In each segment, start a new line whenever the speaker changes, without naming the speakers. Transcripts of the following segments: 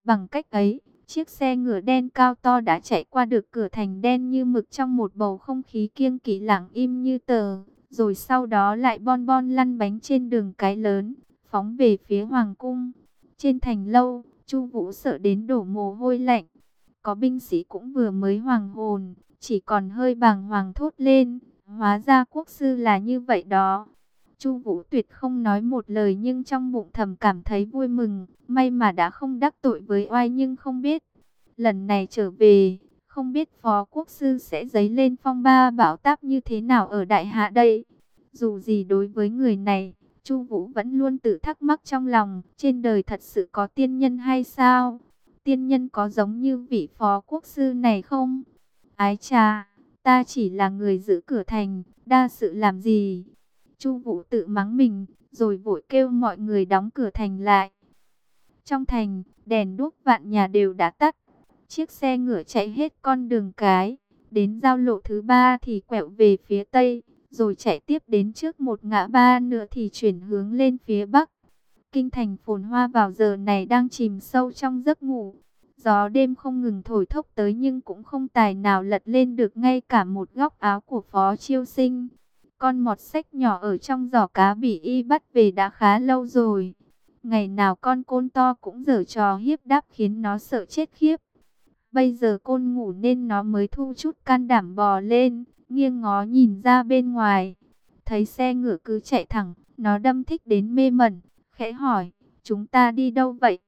Bằng cách ấy, chiếc xe ngựa đen cao to đã chạy qua được cửa thành đen như mực trong một bầu không khí kiêng kỵ lặng im như tờ. Rồi sau đó lại bon bon lăn bánh trên đường cái lớn, phóng về phía hoàng cung. Trên thành lâu, Chu Vũ sợ đến đổ mồ hôi lạnh. Có binh sĩ cũng vừa mới hoàng hồn, chỉ còn hơi bàng hoàng thốt lên, hóa ra quốc sư là như vậy đó. Chu Vũ tuyệt không nói một lời nhưng trong bụng thầm cảm thấy vui mừng, may mà đã không đắc tội với oai nhưng không biết. Lần này trở về, không biết phó quốc sư sẽ dấy lên phong ba bão táp như thế nào ở đại hạ đây. Dù gì đối với người này, Chu Vũ vẫn luôn tự thắc mắc trong lòng, trên đời thật sự có tiên nhân hay sao? Tiên nhân có giống như vị phó quốc sư này không? Ái chà, ta chỉ là người giữ cửa thành, đa sự làm gì? Chu Vũ tự mắng mình, rồi vội kêu mọi người đóng cửa thành lại. Trong thành, đèn đuốc vạn nhà đều đã tắt. Chiếc xe ngựa chạy hết con đường cái, đến giao lộ thứ ba thì quẹo về phía tây, rồi chạy tiếp đến trước một ngã ba nữa thì chuyển hướng lên phía bắc. Kinh thành phồn hoa vào giờ này đang chìm sâu trong giấc ngủ. Gió đêm không ngừng thổi thốc tới nhưng cũng không tài nào lật lên được ngay cả một góc áo của Phó Chiêu Sinh. Con mọt xách nhỏ ở trong giỏ cá bị y bắt về đã khá lâu rồi. Ngày nào con côn to cũng giở trò hiếp đáp khiến nó sợ chết khiếp. Bây giờ côn ngủ nên nó mới thu chút can đảm bò lên, nghiêng ngó nhìn ra bên ngoài. Thấy xe ngựa cứ chạy thẳng, nó đâm thích đến mê mẩn, khẽ hỏi, chúng ta đi đâu vậy?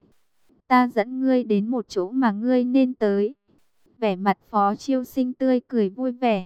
Ta dẫn ngươi đến một chỗ mà ngươi nên tới. Vẻ mặt Phó Chiêu Sinh tươi cười vui vẻ.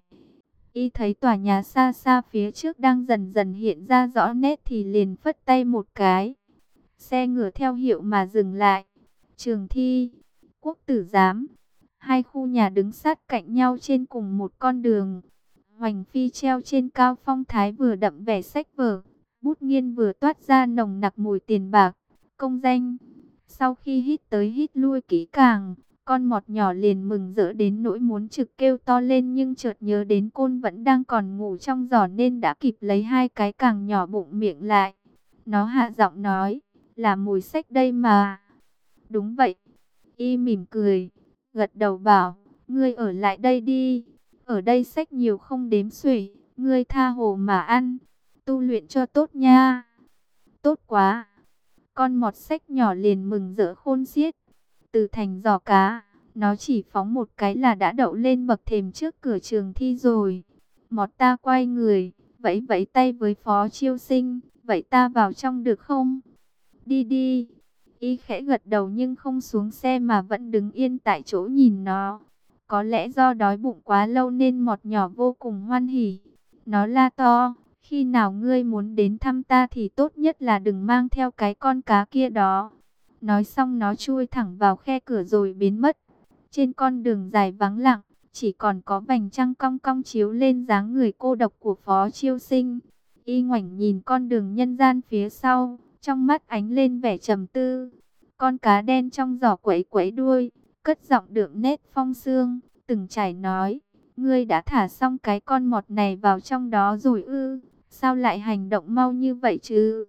Y thấy tòa nhà xa xa phía trước đang dần dần hiện ra rõ nét thì liền phất tay một cái. Xe ngựa theo hiệu mà dừng lại. Trường Thi, Quốc Tử Giám, hai khu nhà đứng sát cạnh nhau trên cùng một con đường. Hoành phi treo trên cao phong thái vừa đậm vẻ sách vở, bút nghiên vừa toát ra nồng nặc mùi tiền bạc, công danh. Sau khi hít tới hít lui kỹ càng, con mọt nhỏ liền mừng rỡ đến nỗi muốn trực kêu to lên nhưng chợt nhớ đến côn vẫn đang còn ngủ trong giỏ nên đã kịp lấy hai cái càng nhỏ bụng miệng lại. Nó hạ giọng nói, là mùi sách đây mà. Đúng vậy. Y mỉm cười, gật đầu bảo, ngươi ở lại đây đi. Ở đây sách nhiều không đếm xuể, ngươi tha hồ mà ăn, tu luyện cho tốt nha. Tốt quá. Con mọt xách nhỏ liền mừng rỡ khôn xiết. Từ thành giỏ cá, nó chỉ phóng một cái là đã đậu lên bậc thềm trước cửa Trường Thi rồi. Mọt ta quay người, vẫy vẫy tay với Phó Chiêu Sinh, vậy ta vào trong được không? Đi đi. Y khẽ gật đầu nhưng không xuống xe mà vẫn đứng yên tại chỗ nhìn nó. Có lẽ do đói bụng quá lâu nên mọt nhỏ vô cùng hoan hỉ. Nó la to, khi nào ngươi muốn đến thăm ta thì tốt nhất là đừng mang theo cái con cá kia đó. Nói xong nó chui thẳng vào khe cửa rồi biến mất. Trên con đường dài vắng lặng, chỉ còn có vành trăng cong cong chiếu lên dáng người cô độc của Phó Chiêu Sinh. Y ngoảnh nhìn con đường nhân gian phía sau, trong mắt ánh lên vẻ trầm tư. Con cá đen trong giỏ quẫy quẫy đuôi, cất giọng đượm nét phong sương, từng chảy nói, ngươi đã thả xong cái con mọt này vào trong đó rồi ư? Sao lại hành động mau như vậy chứ?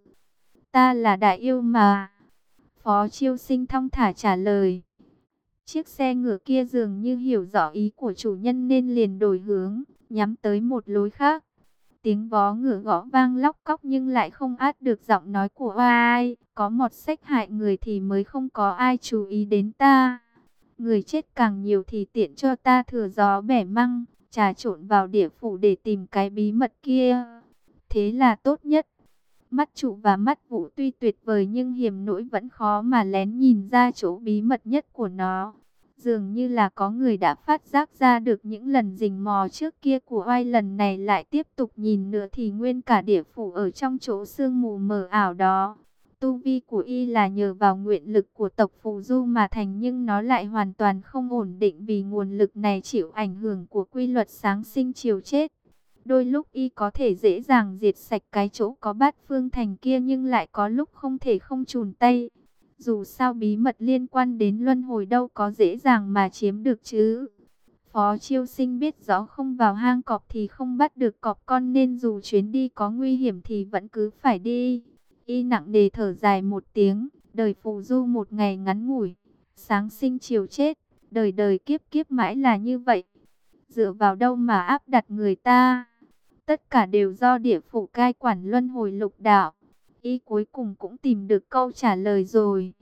Ta là đại yêu mà. Phó Chiêu Sinh thong thả trả lời. Chiếc xe ngựa kia dường như hiểu rõ ý của chủ nhân nên liền đổi hướng, nhắm tới một lối khác. Tiếng vó ngựa gõ vang lóc cóc nhưng lại không át được giọng nói của ai. Có mọt xách hại người thì mới không có ai chú ý đến ta. Người chết càng nhiều thì tiện cho ta thừa gió bẻ măng, trà trộn vào địa phủ để tìm cái bí mật kia. Thế là tốt nhất. Mắt trụ và mắt vũ tuy tuyệt vời nhưng hiểm nỗi vẫn khó mà lén nhìn ra chỗ bí mật nhất của nó. Dường như là có người đã phát giác ra được những lần rình mò trước kia của oai, lần này lại tiếp tục nhìn nữa thì nguyên cả địa phủ ở trong chỗ sương mù mờ ảo đó. Tu vi của y là nhờ vào nguyện lực của tộc Phù Du mà thành nhưng nó lại hoàn toàn không ổn định vì nguồn lực này chịu ảnh hưởng của quy luật sáng sinh chiều chết. Đôi lúc y có thể dễ dàng diệt sạch cái chỗ có Bát Phương Thành kia nhưng lại có lúc không thể không chùn tay. Dù sao bí mật liên quan đến luân hồi đâu có dễ dàng mà chiếm được chứ. Phó Chiêu Sinh biết rõ không vào hang cọp thì không bắt được cọp con nên dù chuyến đi có nguy hiểm thì vẫn cứ phải đi. Y nặng nề thở dài một tiếng, đời phù du một ngày ngắn ngủi, Sáng sinh chiều chết, đời đời kiếp kiếp mãi là như vậy. Dựa vào đâu mà áp đặt người ta? Tất cả đều do địa phủ cai quản luân hồi lục đạo. Y cuối cùng cũng tìm được câu trả lời rồi.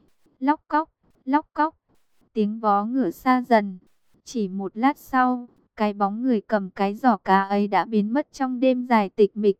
Lóc cóc, tiếng vó ngựa xa dần. Chỉ một lát sau, cái bóng người cầm cái giỏ cá ấy đã biến mất trong đêm dài tịch mịch.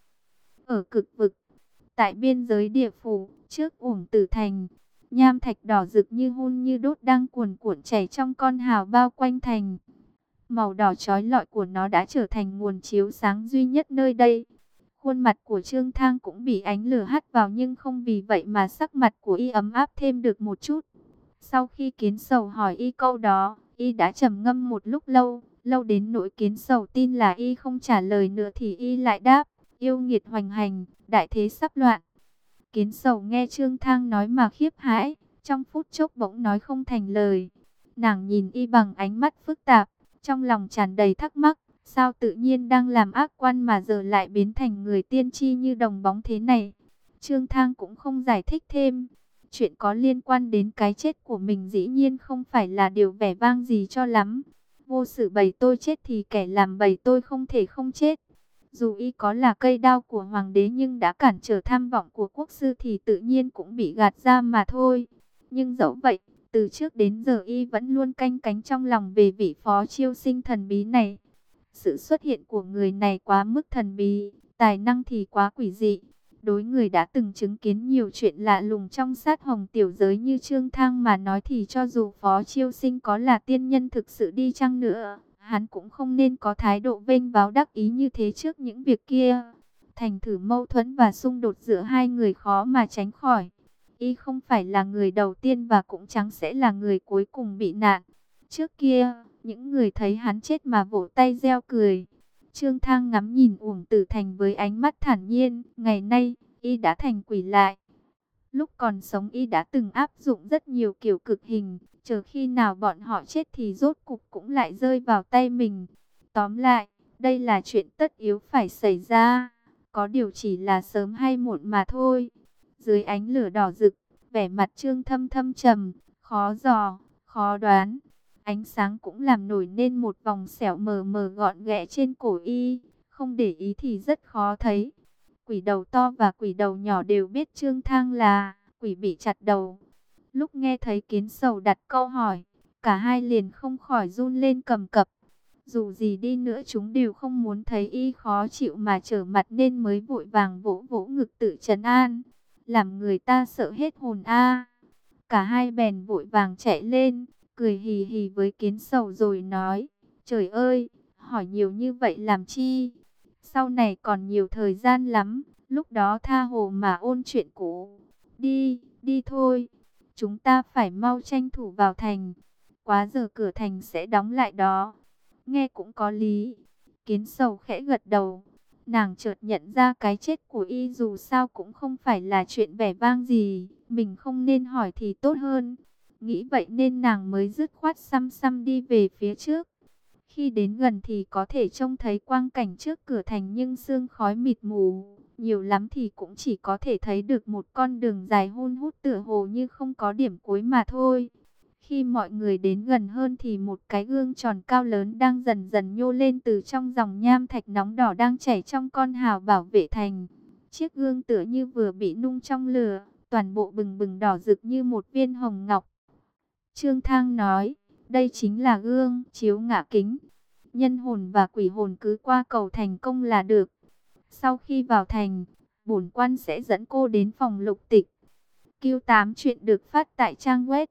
Ở cực vực, tại biên giới địa phủ, trước Uổng Tử Thành, nham thạch đỏ rực như hun như đốt đang cuồn cuộn chảy trong con hào bao quanh thành. Màu đỏ chói lọi của nó đã trở thành nguồn chiếu sáng duy nhất nơi đây. Khuôn mặt của Trương Thang cũng bị ánh lửa hắt vào, nhưng không vì vậy mà sắc mặt của y ấm áp thêm được một chút. Sau khi Kiến Sầu hỏi y câu đó, y đã trầm ngâm một lúc lâu, lâu đến nỗi Kiến Sầu tin là y không trả lời nữa thì y lại đáp, yêu nghiệt hoành hành, đại thế sắp loạn. Kiến Sầu nghe Trương Thang nói mà khiếp hãi, trong phút chốc bỗng nói không thành lời. Nàng nhìn y bằng ánh mắt phức tạp, trong lòng tràn đầy thắc mắc, sao tự nhiên đang làm ác quan mà giờ lại biến thành người tiên tri như đồng bóng thế này. Trương Thang cũng không giải thích thêm. Chuyện có liên quan đến cái chết của mình dĩ nhiên không phải là điều vẻ vang gì cho lắm. Vô sự bày tôi chết thì kẻ làm bày tôi không thể không chết. Dù y có là cây đao của hoàng đế nhưng đã cản trở tham vọng của quốc sư thì tự nhiên cũng bị gạt ra mà thôi. Nhưng dẫu vậy, từ trước đến giờ y vẫn luôn canh cánh trong lòng về vị phó chiêu sinh thần bí này. Sự xuất hiện của người này quá mức thần bí, tài năng thì quá quỷ dị. Đối người đã từng chứng kiến nhiều chuyện lạ lùng trong sát hồng tiểu giới như Trương Thang mà nói thì cho dù phó chiêu sinh có là tiên nhân thực sự đi chăng nữa, hắn cũng không nên có thái độ vênh váo đắc ý như thế trước những việc kia. Thành thử mâu thuẫn và xung đột giữa hai người khó mà tránh khỏi. Y không phải là người đầu tiên và cũng chẳng sẽ là người cuối cùng bị nạn. Trước kia, những người thấy hắn chết mà vỗ tay reo cười. Trương Thang ngắm nhìn Uổng Tử Thành với ánh mắt thản nhiên. Ngày nay, y đã thành quỷ lại. Lúc còn sống y đã từng áp dụng rất nhiều kiểu cực hình. Chờ khi nào bọn họ chết thì rốt cục cũng lại rơi vào tay mình. Tóm lại, đây là chuyện tất yếu phải xảy ra. Có điều chỉ là sớm hay muộn mà thôi. Dưới ánh lửa đỏ rực, vẻ mặt Trương Thâm thâm trầm, khó dò, khó đoán. Ánh sáng cũng làm nổi nên một vòng sẹo mờ mờ gọn ghẽ trên cổ y, không để ý thì rất khó thấy. Quỷ đầu to và quỷ đầu nhỏ đều biết Trương Thang là quỷ bị chặt đầu. Lúc nghe thấy Kiến Sầu đặt câu hỏi, cả hai liền không khỏi run lên cầm cập. Dù gì đi nữa chúng đều không muốn thấy y khó chịu mà trở mặt nên mới vội vàng vỗ vỗ ngực tự trấn an. Làm người ta sợ hết hồn a. Cả hai bèn vội vàng chạy lên, cười hì hì với Kiến Sầu rồi nói, trời ơi, hỏi nhiều như vậy làm chi? Sau này còn nhiều thời gian lắm, lúc đó tha hồ mà ôn chuyện cũ. Đi, đi thôi, chúng ta phải mau tranh thủ vào thành, quá giờ cửa thành sẽ đóng lại đó. Nghe cũng có lý. Kiến Sầu khẽ gật đầu. Nàng chợt nhận ra cái chết của y dù sao cũng không phải là chuyện vẻ vang gì. Mình không nên hỏi thì tốt hơn. Nghĩ vậy nên nàng mới dứt khoát xăm xăm đi về phía trước. Khi đến gần thì có thể trông thấy quang cảnh trước cửa thành nhưng sương khói mịt mù. Nhiều lắm thì cũng chỉ có thể thấy được một con đường dài hun hút tựa hồ như không có điểm cuối mà thôi. Khi mọi người đến gần hơn thì một cái gương tròn cao lớn đang dần dần nhô lên từ trong dòng nham thạch nóng đỏ đang chảy trong con hào bảo vệ thành. Chiếc gương tựa như vừa bị nung trong lửa, toàn bộ bừng bừng đỏ rực như một viên hồng ngọc. Trương Thang nói, đây chính là gương chiếu ngã kính. Nhân hồn và quỷ hồn cứ qua cầu thành công là được. Sau khi vào thành, bổn quan sẽ dẫn cô đến phòng lục tịch. Q8 chuyện được phát tại trang web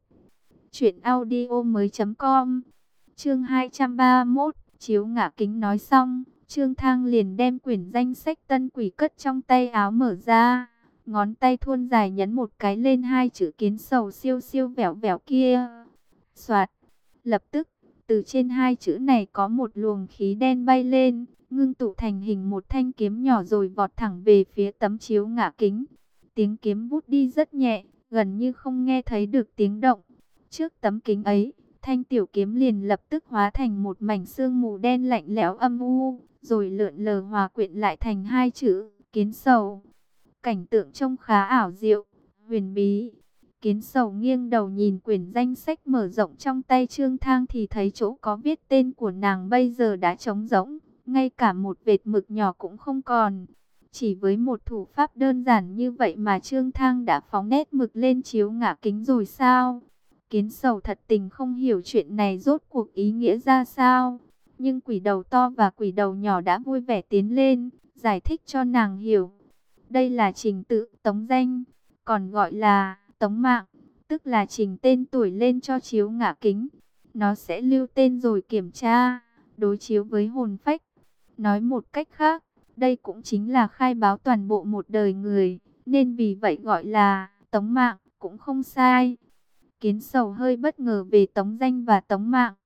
truyệnaudiomoi.com. Chương 231, chiếu ngã kính. Nói xong, Trương Thang liền đem quyển danh sách tân quỷ cất trong tay áo mở ra, ngón tay thuôn dài nhấn một cái lên hai chữ Kiến Sầu siêu siêu vẹo vẹo kia. Soạt, lập tức, từ trên hai chữ này có một luồng khí đen bay lên, ngưng tụ thành hình một thanh kiếm nhỏ rồi vọt thẳng về phía tấm chiếu ngã kính. Tiếng kiếm vút đi rất nhẹ, gần như không nghe thấy được tiếng động. Trước tấm kính ấy, thanh tiểu kiếm liền lập tức hóa thành một mảnh sương mù đen lạnh lẽo âm u, rồi lượn lờ hòa quyện lại thành hai chữ Kiến Sầu. Cảnh tượng trông khá ảo diệu, huyền bí. Kiến Sầu nghiêng đầu nhìn quyển danh sách mở rộng trong tay Trương Thang thì thấy chỗ có viết tên của nàng bây giờ đã trống rỗng, ngay cả một vệt mực nhỏ cũng không còn. Chỉ với một thủ pháp đơn giản như vậy mà Trương Thang đã phóng nét mực lên chiếu ngã kính rồi sao? Kiến Sầu thật tình không hiểu chuyện này rốt cuộc ý nghĩa ra sao. Nhưng quỷ đầu to và quỷ đầu nhỏ đã vui vẻ tiến lên, giải thích cho nàng hiểu. Đây là trình tự tống danh, còn gọi là tống mạng, tức là trình tên tuổi lên cho chiếu ngã kính. Nó sẽ lưu tên rồi kiểm tra, đối chiếu với hồn phách. Nói một cách khác, đây cũng chính là khai báo toàn bộ một đời người, nên vì vậy gọi là tống mạng, cũng không sai. Kiến Sầu hơi bất ngờ về tống danh và tống mạng.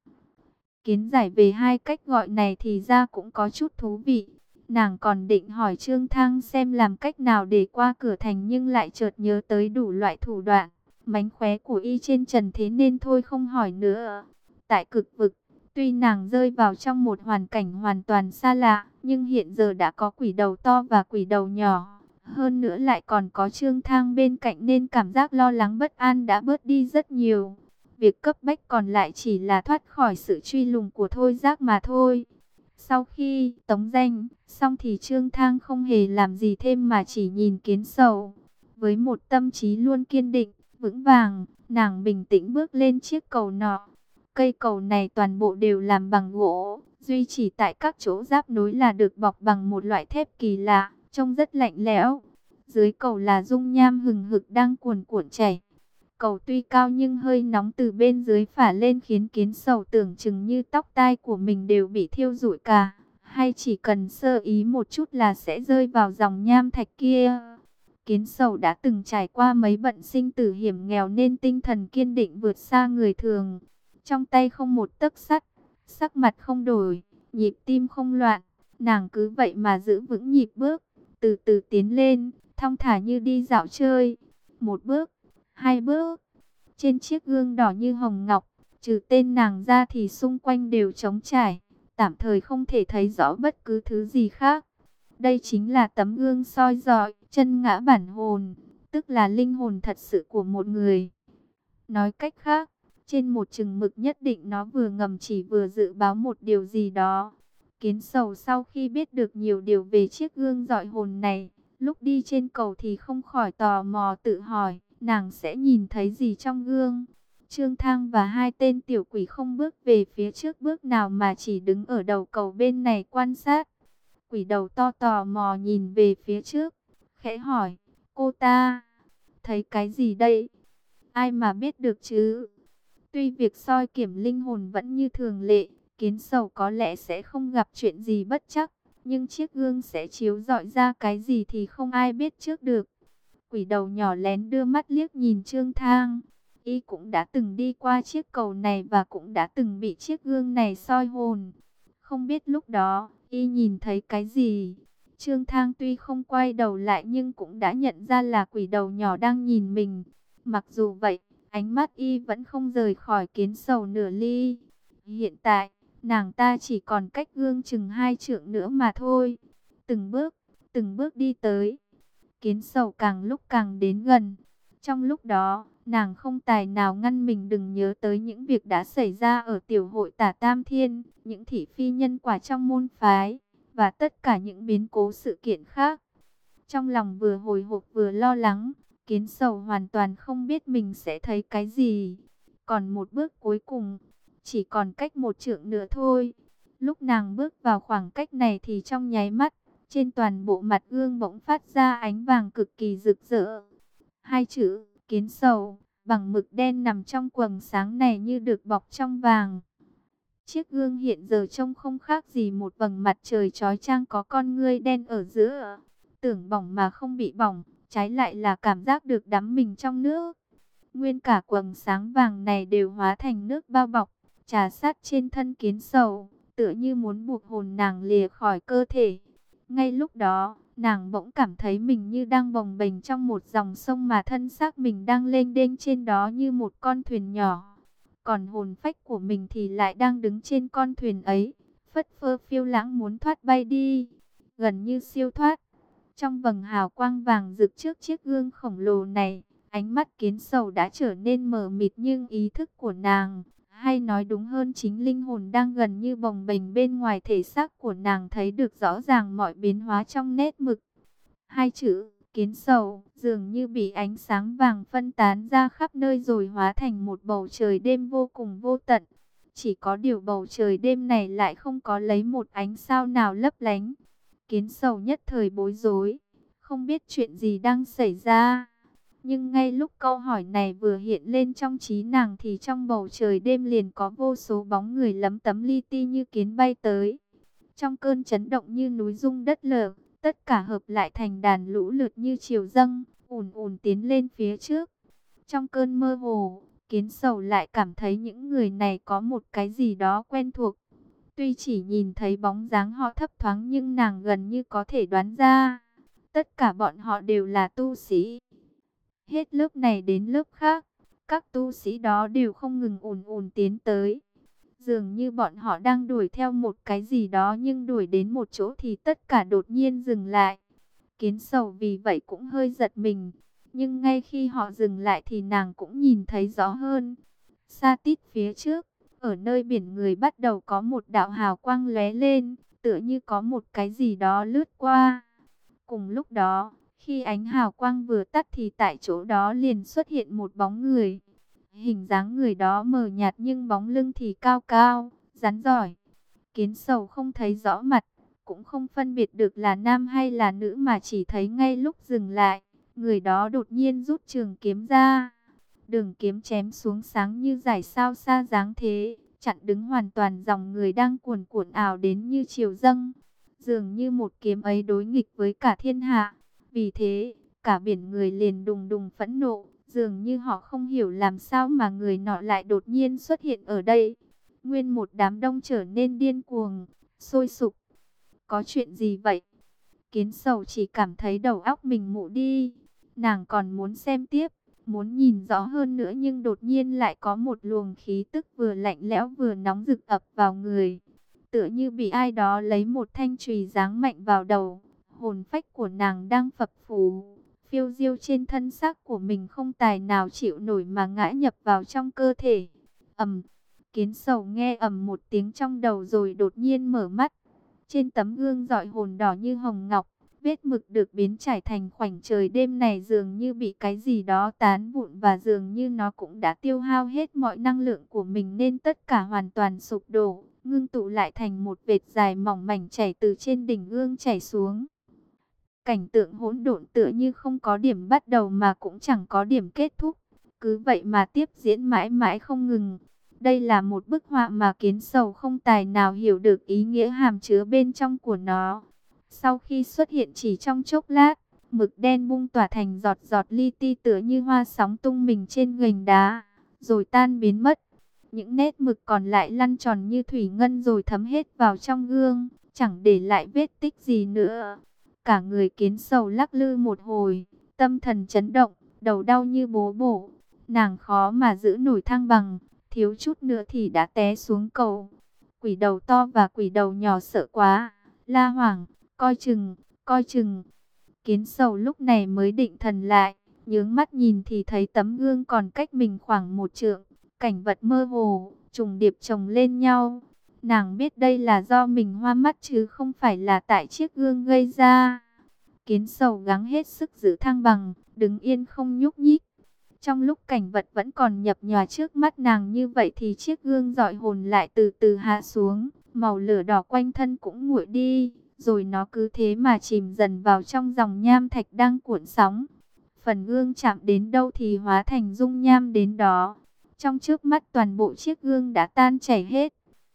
Kiến giải về hai cách gọi này thì ra cũng có chút thú vị. Nàng còn định hỏi Trương Thang xem làm cách nào để qua cửa thành, nhưng lại chợt nhớ tới đủ loại thủ đoạn, mánh khóe của y trên trần thế nên thôi không hỏi nữa. Tại Cực Vực, tuy nàng rơi vào trong một hoàn cảnh hoàn toàn xa lạ, nhưng hiện giờ đã có quỷ đầu to và quỷ đầu nhỏ. Hơn nữa lại còn có Trương Thang bên cạnh nên cảm giác lo lắng bất an đã bớt đi rất nhiều. Việc cấp bách còn lại chỉ là thoát khỏi sự truy lùng của Thôi Giác mà thôi. Sau khi tống danh xong thì Trương Thang không hề làm gì thêm mà chỉ nhìn Kiến Sầu. Với một tâm trí luôn kiên định, vững vàng, nàng bình tĩnh bước lên chiếc cầu nọ. Cây cầu này toàn bộ đều làm bằng gỗ, duy chỉ tại các chỗ giáp nối là được bọc bằng một loại thép kỳ lạ, trông rất lạnh lẽo. Dưới cầu là dung nham hừng hực đang cuồn cuộn chảy. Cầu tuy cao nhưng hơi nóng từ bên dưới phả lên khiến Kiến Sầu tưởng chừng như tóc tai của mình đều bị thiêu rụi cả. Hay chỉ cần sơ ý một chút là sẽ rơi vào dòng nham thạch kia. Kiến Sầu đã từng trải qua mấy bận sinh tử hiểm nghèo nên tinh thần kiên định vượt xa người thường. Trong tay không một tấc sắt, sắc mặt không đổi, nhịp tim không loạn. Nàng cứ vậy mà giữ vững nhịp bước, từ từ tiến lên, thong thả như đi dạo chơi. Một bước, hai bước. Trên chiếc gương đỏ như hồng ngọc, trừ tên nàng ra thì xung quanh đều trống trải, tạm thời không thể thấy rõ bất cứ thứ gì khác. Đây chính là tấm gương soi rọi chân ngã bản hồn, tức là linh hồn thật sự của một người. Nói cách khác, trên một chừng mực nhất định nó vừa ngầm chỉ vừa dự báo một điều gì đó. Kiến Sầu sau khi biết được nhiều điều về chiếc gương dọi hồn này, lúc đi trên cầu thì không khỏi tò mò tự hỏi, nàng sẽ nhìn thấy gì trong gương. Trương Thang và hai tên tiểu quỷ không bước về phía trước bước nào mà chỉ đứng ở đầu cầu bên này quan sát. Quỷ đầu to tò mò nhìn về phía trước, khẽ hỏi, cô ta thấy cái gì đây? Ai mà biết được chứ? Tuy việc soi kiểm linh hồn vẫn như thường lệ, Kiến Sầu có lẽ sẽ không gặp chuyện gì bất trắc, nhưng chiếc gương sẽ chiếu rọi ra cái gì thì không ai biết trước được. Quỷ đầu nhỏ lén đưa mắt liếc nhìn Trương Thang. Y cũng đã từng đi qua chiếc cầu này và cũng đã từng bị chiếc gương này soi hồn. Không biết lúc đó, Y nhìn thấy cái gì? Trương Thang tuy không quay đầu lại nhưng cũng đã nhận ra là quỷ đầu nhỏ đang nhìn mình. Mặc dù vậy, ánh mắt Y vẫn không rời khỏi Kiến Sầu nửa ly. Hiện tại, nàng ta chỉ còn cách gương chừng 2 trượng nữa mà thôi. Từng bước đi tới. Kiến Sầu càng lúc càng đến gần. Trong lúc đó, nàng không tài nào ngăn mình đừng nhớ tới những việc đã xảy ra ở tiểu hội Tả Tam Thiên, những thị phi nhân quả trong môn phái, và tất cả những biến cố sự kiện khác. Trong lòng vừa hồi hộp vừa lo lắng, Kiến Sầu hoàn toàn không biết mình sẽ thấy cái gì. Còn một bước cuối cùng, chỉ còn cách 1 trượng nữa thôi. Lúc nàng bước vào khoảng cách này thì trong nháy mắt, trên toàn bộ mặt gương bỗng phát ra ánh vàng cực kỳ rực rỡ. 2 chữ Kiến Sầu bằng mực đen nằm trong quầng sáng này như được bọc trong vàng. Chiếc gương hiện giờ trông không khác gì một vầng mặt trời chói chang có con ngươi đen ở giữa. Tưởng bỏng mà không bị bỏng, trái lại là cảm giác được đắm mình trong nước. Nguyên cả quầng sáng vàng này đều hóa thành nước bao bọc, trà sát trên thân Kiến Sầu, tựa như muốn buộc hồn nàng lìa khỏi cơ thể. Ngay lúc đó, nàng bỗng cảm thấy mình như đang bồng bềnh trong một dòng sông mà thân xác mình đang lênh đênh trên đó như một con thuyền nhỏ. Còn hồn phách của mình thì lại đang đứng trên con thuyền ấy, phất phơ phiêu lãng muốn thoát bay đi, gần như siêu thoát. Trong vầng hào quang vàng rực trước chiếc gương khổng lồ này, Ánh mắt Kiến Sầu đã trở nên mờ mịt, nhưng ý thức của nàng, hay nói đúng hơn chính linh hồn đang gần như bồng bềnh bên ngoài thể xác của nàng, thấy được rõ ràng mọi biến hóa trong nét mực. Hai chữ Kiến Sầu dường như bị ánh sáng vàng phân tán ra khắp nơi rồi hóa thành một bầu trời đêm vô cùng vô tận. Chỉ có điều bầu trời đêm này lại không có lấy một ánh sao nào lấp lánh. Kiến Sầu nhất thời bối rối, không biết chuyện gì đang xảy ra. Nhưng ngay lúc câu hỏi này vừa hiện lên trong trí nàng thì trong bầu trời đêm liền có vô số bóng người lấm tấm li ti như kiến bay tới. Trong cơn chấn động như núi rung đất lở, tất cả hợp lại thành đàn lũ lượt như triều dâng, ùn ùn tiến lên phía trước. Trong cơn mơ hồ, Kiến Sầu lại cảm thấy những người này có một cái gì đó quen thuộc. Tuy chỉ nhìn thấy bóng dáng họ thấp thoáng nhưng nàng gần như có thể đoán ra. Tất cả bọn họ đều là tu sĩ. Hết lớp này đến lớp khác, các tu sĩ đó đều không ngừng ùn ùn tiến tới. Dường như bọn họ đang đuổi theo một cái gì đó, nhưng đuổi đến một chỗ thì tất cả đột nhiên dừng lại. Kiến Sầu vì vậy cũng hơi giật mình. Nhưng ngay khi họ dừng lại thì nàng cũng nhìn thấy rõ hơn. Xa tít phía trước, ở nơi biển người bắt đầu có một đạo hào quang lóe lên, tựa như có một cái gì đó lướt qua. Cùng lúc đó, khi ánh hào quang vừa tắt thì tại chỗ đó liền xuất hiện một bóng người. Hình dáng người đó mờ nhạt nhưng bóng lưng thì cao cao, rắn giỏi. Kiến Sầu không thấy rõ mặt, cũng không phân biệt được là nam hay là nữ, mà chỉ thấy ngay lúc dừng lại, người đó đột nhiên rút trường kiếm ra. Đường kiếm chém xuống sáng như dải sao xa dáng thế, chặn đứng hoàn toàn dòng người đang cuồn cuộn ào đến như triều dâng. Dường như một kiếm ấy đối nghịch với cả thiên hạ. Vì thế, cả biển người liền đùng đùng phẫn nộ, dường như họ không hiểu làm sao mà người nọ lại đột nhiên xuất hiện ở đây. Nguyên một đám đông trở nên điên cuồng, sôi sục. Có chuyện gì vậy? Kiến Sầu chỉ cảm thấy đầu óc mình mụ đi. Nàng còn muốn xem tiếp, muốn nhìn rõ hơn nữa, nhưng đột nhiên lại có một luồng khí tức vừa lạnh lẽo vừa nóng rực ập vào người. Tựa như bị ai đó lấy một thanh chùy giáng mạnh vào đầu. Hồn phách của nàng đang phập phù, phiêu diêu trên thân xác của mình, không tài nào chịu nổi mà ngã nhập vào trong cơ thể. Ầm, Kiến Sầu nghe ầm một tiếng trong đầu rồi đột nhiên mở mắt. Trên tấm gương rọi hồn đỏ như hồng ngọc, vết mực được biến trải thành khoảnh trời đêm này dường như bị cái gì đó tán vụn, và dường như nó cũng đã tiêu hao hết mọi năng lượng của mình nên tất cả hoàn toàn sụp đổ, ngưng tụ lại thành một vệt dài mỏng mảnh chảy từ trên đỉnh gương chảy xuống. Cảnh tượng hỗn độn tựa như không có điểm bắt đầu mà cũng chẳng có điểm kết thúc, cứ vậy mà tiếp diễn mãi mãi không ngừng. Đây là một bức họa mà Kiến Sầu không tài nào hiểu được ý nghĩa hàm chứa bên trong của nó. Sau khi xuất hiện chỉ trong chốc lát, mực đen bung tỏa thành giọt giọt li ti tựa như hoa sóng tung mình trên gành đá, rồi tan biến mất. Những nét mực còn lại lăn tròn như thủy ngân rồi thấm hết vào trong gương, chẳng để lại vết tích gì nữa. Cả người Kiến Sầu lắc lư một hồi, tâm thần chấn động, đầu đau như bố bổ. Nàng khó mà giữ nổi thăng bằng, thiếu chút nữa thì đã té xuống cầu. Quỷ đầu to và quỷ đầu nhỏ sợ quá, la hoảng, coi chừng, coi chừng. Kiến Sầu lúc này mới định thần lại, nhướng mắt nhìn thì thấy tấm gương còn cách mình khoảng 1 trượng. Cảnh vật mơ hồ, trùng điệp chồng lên nhau. Nàng biết đây là do mình hoa mắt chứ không phải là tại chiếc gương gây ra. Kiến Sầu gắng hết sức giữ thăng bằng, đứng yên không nhúc nhích. Trong lúc cảnh vật vẫn còn nhập nhòa trước mắt nàng như vậy thì chiếc gương rọi hồn lại từ từ hạ xuống. Màu lửa đỏ quanh thân cũng nguội đi, rồi nó cứ thế mà chìm dần vào trong dòng nham thạch đang cuộn sóng. Phần gương chạm đến đâu thì hóa thành dung nham đến đó. Trong chớp mắt toàn bộ chiếc gương đã tan chảy hết.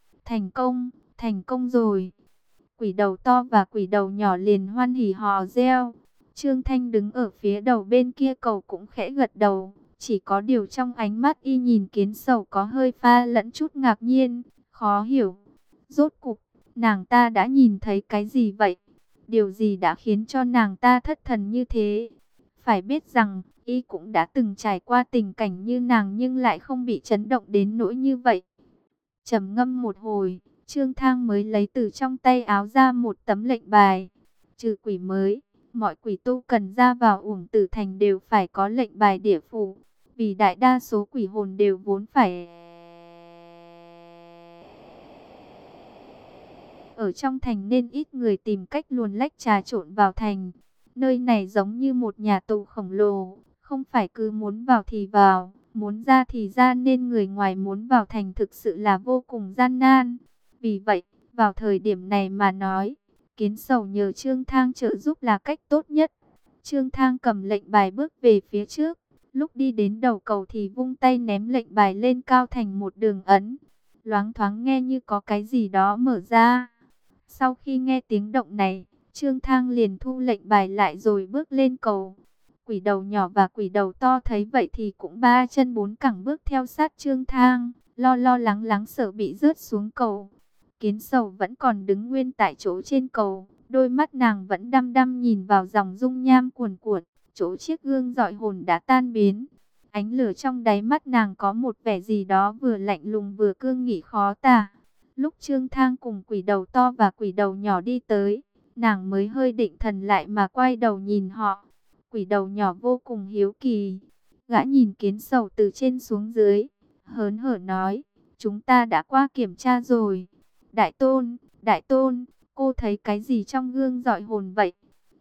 Thành công rồi. Quỷ đầu to và quỷ đầu nhỏ liền hoan hỉ hò reo. Trương Thanh đứng ở phía đầu bên kia cầu cũng khẽ gật đầu. Chỉ có điều trong ánh mắt y nhìn Kiến Sầu có hơi pha lẫn chút ngạc nhiên, khó hiểu. Rốt cục, nàng ta đã nhìn thấy cái gì vậy? Điều gì đã khiến cho nàng ta thất thần như thế? Phải biết rằng, y cũng đã từng trải qua tình cảnh như nàng nhưng lại không bị chấn động đến nỗi như vậy. Trầm ngâm một hồi, Trương Thang mới lấy từ trong tay áo ra một tấm lệnh bài. Trừ quỷ mới, mọi quỷ tu cần ra vào Uổng Tử Thành đều phải có lệnh bài địa phủ, vì đại đa số quỷ hồn đều vốn phải ở trong thành nên ít người tìm cách luồn lách trà trộn vào thành. Nơi này giống như một nhà tù khổng lồ, không phải cứ muốn vào thì vào, muốn ra thì ra, nên người ngoài muốn vào thành thực sự là vô cùng gian nan. Vì vậy, vào thời điểm này mà nói, Kiến Sầu nhờ Trương Thang trợ giúp là cách tốt nhất. Trương Thang cầm lệnh bài bước về phía trước, lúc đi đến đầu cầu thì vung tay ném lệnh bài lên cao thành một đường ấn. Loáng thoáng nghe như có cái gì đó mở ra. Sau khi nghe tiếng động này, Trương Thang liền thu lệnh bài lại rồi bước lên cầu. Quỷ đầu nhỏ và quỷ đầu to thấy vậy thì cũng ba chân bốn cẳng bước theo sát Trương Thang, lo lo lắng lắng sợ bị rớt xuống cầu. Kiến Sầu vẫn còn đứng nguyên tại chỗ trên cầu, đôi mắt nàng vẫn đăm đăm nhìn vào dòng dung nham cuồn cuộn, chỗ chiếc gương dọi hồn đã tan biến. Ánh lửa trong đáy mắt nàng có một vẻ gì đó vừa lạnh lùng vừa cương nghị khó tả. Lúc Trương Thang cùng quỷ đầu to và quỷ đầu nhỏ đi tới, nàng mới hơi định thần lại mà quay đầu nhìn họ. Quỷ đầu nhỏ vô cùng hiếu kỳ, gã nhìn Kiến Sầu từ trên xuống dưới, hớn hở nói, chúng ta đã qua kiểm tra rồi. Đại tôn, cô thấy cái gì trong gương dọi hồn vậy?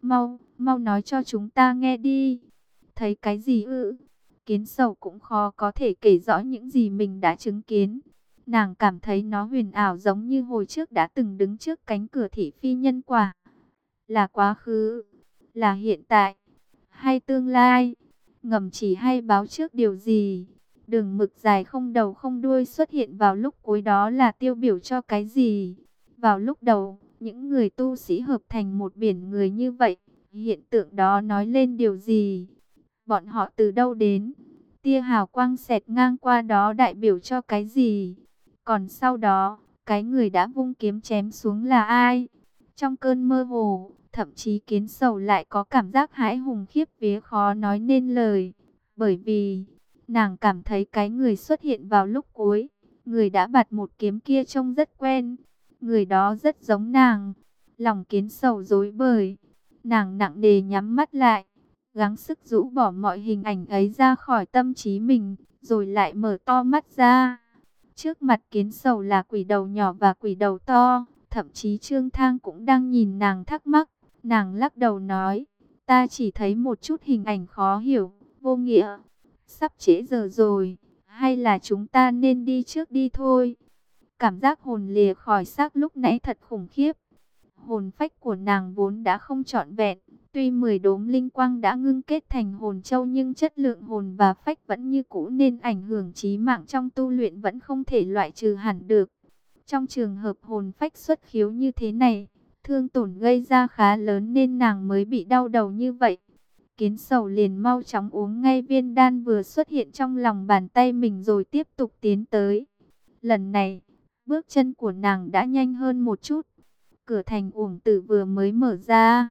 Mau nói cho chúng ta nghe đi. Thấy cái gì ư? Kiến Sầu cũng khó có thể kể rõ những gì mình đã chứng kiến. Nàng cảm thấy nó huyền ảo giống như hồi trước đã từng đứng trước cánh cửa thị phi nhân quả. Là quá khứ, là hiện tại, hay tương lai, ngầm chỉ hay báo trước điều gì. Đường mực dài không đầu không đuôi xuất hiện vào lúc cuối đó là tiêu biểu cho cái gì? Vào lúc đầu, những người tu sĩ hợp thành một biển người như vậy, hiện tượng đó nói lên điều gì? Bọn họ từ đâu đến? Tia hào quang xẹt ngang qua đó đại biểu cho cái gì? Còn sau đó, cái người đã vung kiếm chém xuống là ai? Trong cơn mơ hồ, thậm chí Kiến Sầu lại có cảm giác hãi hùng khiếp vía khó nói nên lời. Bởi vì, nàng cảm thấy cái người xuất hiện vào lúc cuối, người đã bạt một kiếm kia trông rất quen. Người đó rất giống nàng. Lòng Kiến Sầu rối bời. Nàng nặng nề nhắm mắt lại, gắng sức rũ bỏ mọi hình ảnh ấy ra khỏi tâm trí mình, rồi lại mở to mắt ra. Trước mặt Kiến Sầu là quỷ đầu nhỏ và quỷ đầu to, thậm chí Trương Thang cũng đang nhìn nàng thắc mắc. Nàng lắc đầu nói, ta chỉ thấy một chút hình ảnh khó hiểu, vô nghĩa. Sắp trễ giờ rồi, hay là chúng ta nên đi trước đi thôi. Cảm giác hồn lìa khỏi xác lúc nãy thật khủng khiếp. Hồn phách của nàng vốn đã không trọn vẹn. Tuy 10 đốm linh quang đã ngưng kết thành hồn châu nhưng chất lượng hồn và phách vẫn như cũ nên ảnh hưởng chí mạng trong tu luyện vẫn không thể loại trừ hẳn được. Trong trường hợp hồn phách xuất khiếu như thế này, thương tổn gây ra khá lớn nên nàng mới bị đau đầu như vậy. Kiến Sầu liền mau chóng uống ngay viên đan vừa xuất hiện trong lòng bàn tay mình rồi tiếp tục tiến tới. Lần này, bước chân của nàng đã nhanh hơn một chút. Cửa thành Uổng Tử vừa mới mở ra.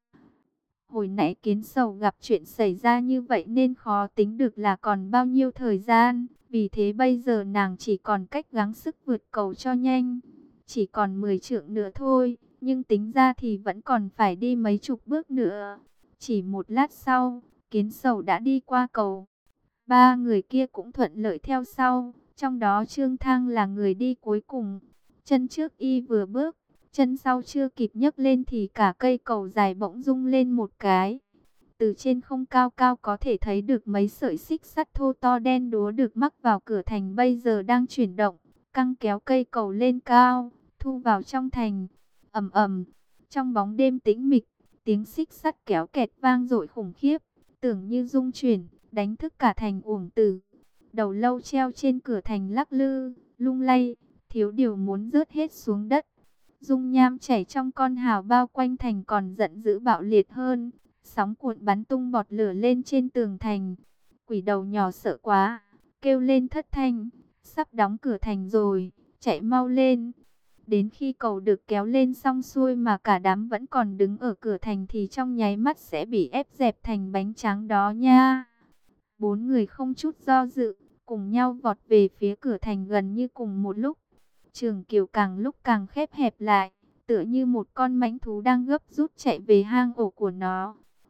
Hồi nãy Kiến Sầu gặp chuyện xảy ra như vậy nên khó tính được là còn bao nhiêu thời gian. Vì thế bây giờ nàng chỉ còn cách gắng sức vượt cầu cho nhanh. Chỉ còn 10 trượng nữa thôi, nhưng tính ra thì vẫn còn phải đi mấy chục bước nữa. Chỉ một lát sau, Kiến Sầu đã đi qua cầu. Ba người kia cũng thuận lợi theo sau, trong đó Trương Thang là người đi cuối cùng. Chân trước y vừa bước, chân sau chưa kịp nhấc lên thì cả cây cầu dài bỗng rung lên một cái. Từ trên không cao cao có thể thấy được mấy sợi xích sắt thô to đen đúa được mắc vào cửa thành bây giờ đang chuyển động, căng kéo cây cầu lên cao, thu vào trong thành. Ầm ầm, trong bóng đêm tĩnh mịch, tiếng xích sắt kéo kẹt vang dội khủng khiếp, tưởng như rung chuyển, đánh thức cả thành Uổng Tử. Đầu lâu treo trên cửa thành lắc lư, lung lay, thiếu điều muốn rớt hết xuống đất. Dung nham chảy trong con hào bao quanh thành còn giận dữ bạo liệt hơn. Sóng cuộn bắn tung bọt lửa lên trên tường thành. Quỷ đầu nhỏ sợ quá, kêu lên thất thanh, sắp đóng cửa thành rồi, chạy mau lên. Đến khi cầu được kéo lên xong xuôi mà cả đám vẫn còn đứng ở cửa thành thì trong nháy mắt sẽ bị ép dẹp thành bánh tráng đó nha. Bốn người không chút do dự, cùng nhau vọt về phía cửa thành gần như cùng một lúc. Trường kiều càng lúc càng khép hẹp lại, tựa như một con mãnh thú đang gấp rút chạy về hang ổ của nó.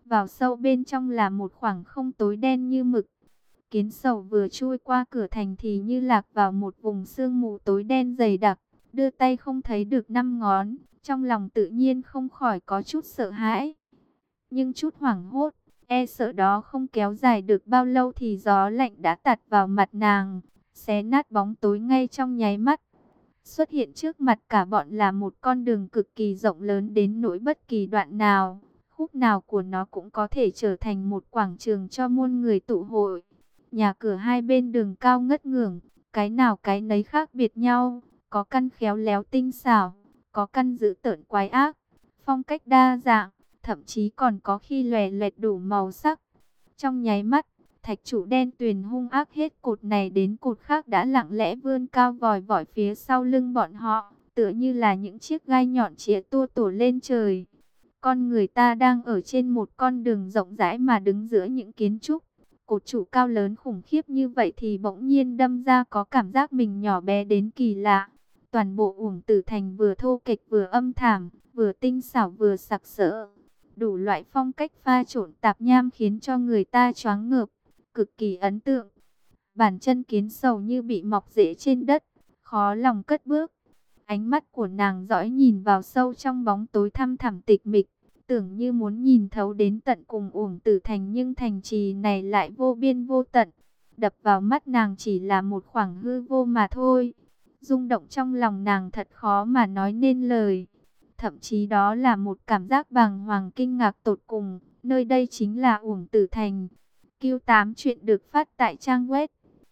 Vào sâu bên trong là một khoảng không tối đen như mực. Kiến sầu vừa chui qua cửa thành thì như lạc vào một vùng sương mù tối đen dày đặc, đưa tay không thấy được năm ngón, trong lòng tự nhiên không khỏi có chút sợ hãi, nhưng chút hoảng hốt, e sợ đó không kéo dài được bao lâu thì gió lạnh đã tạt vào mặt nàng, xé nát bóng tối ngay trong nháy mắt. Xuất hiện trước mặt cả bọn là một con đường cực kỳ rộng lớn đến nỗi bất kỳ đoạn nào, khúc nào của nó cũng có thể trở thành một quảng trường cho muôn người tụ hội. Nhà cửa hai bên đường cao ngất ngưởng, cái nào cái nấy khác biệt nhau, có căn khéo léo tinh xảo, có căn dữ tợn quái ác, phong cách đa dạng, thậm chí còn có khi lòe loẹt đủ màu sắc. Trong nháy mắt, thạch trụ đen tuyền hung ác hết cột này đến cột khác đã lặng lẽ vươn cao vòi vọi phía sau lưng bọn họ, tựa như là những chiếc gai nhọn chĩa tua tủa lên trời. Con người ta đang ở trên một con đường rộng rãi mà đứng giữa những kiến trúc cột trụ cao lớn khủng khiếp như vậy thì bỗng nhiên đâm ra có cảm giác mình nhỏ bé đến kỳ lạ. Toàn bộ Uổng Tử Thành vừa thô kệch vừa âm thảm, vừa tinh xảo vừa sặc sỡ. Đủ loại phong cách pha trộn tạp nham khiến cho người ta choáng ngợp, cực kỳ ấn tượng. Bàn chân kiến sầu như bị mọc rễ trên đất, khó lòng cất bước. Ánh mắt của nàng dõi nhìn vào sâu trong bóng tối thăm thẳm tịch mịch, tưởng như muốn nhìn thấu đến tận cùng Uổng Tử Thành, nhưng thành trì này lại vô biên vô tận. Đập vào mắt nàng chỉ là một khoảng hư vô mà thôi. Rung động trong lòng nàng thật khó mà nói nên lời. Thậm chí đó là một cảm giác bàng hoàng kinh ngạc tột cùng. Nơi đây chính là Uổng Tử Thành. Q8 chuyện được phát tại trang web